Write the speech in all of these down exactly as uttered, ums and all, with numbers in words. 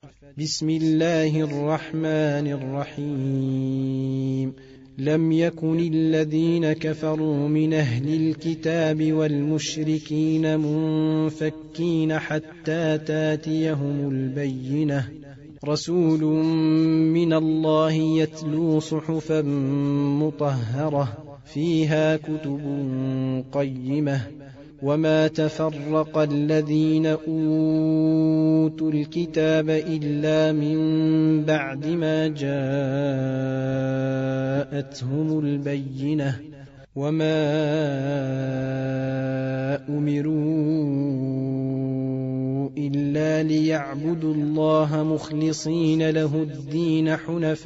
بسم الله الرحمن الرحيم. لم يكن الذين كفروا من أهل الكتاب والمشركين منفكين حتى تاتيهم البينة، رسول من الله يتلو صحفا مطهرة فيها كتب قيمة. وما تفرق الذين أوتوا الكتاب إلا من بعد ما جاءتهم البينة. وما أمروا إلا ليعبدوا الله مخلصين له الدين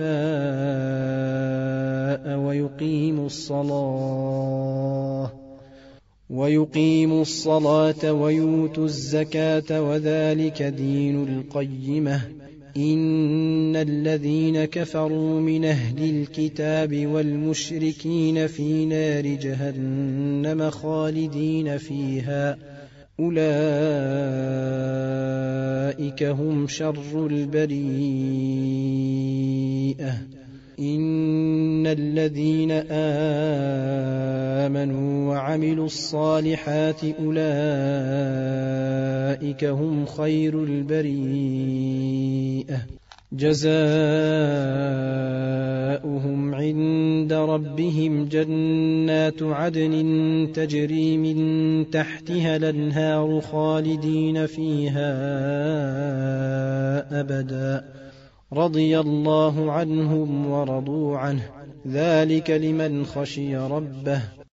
حنفاء ويقيموا الصلاة ويقيموا الصلاة ويؤتوا الزكاة وذلك دين القيمة. إن الذين كفروا من أهل الكتاب والمشركين في نار جهنم خالدين فيها، أولئك هم شر البريئة. إن الذين آمنوا وعملوا الصالحات أولئك هم خير البريئة، جزاؤهم عند ربهم جنات عدن تجري من تحتها الأنهار خالدين فيها أبدا، رضي الله عنهم ورضوا عنه، ذلك لمن خشي ربه.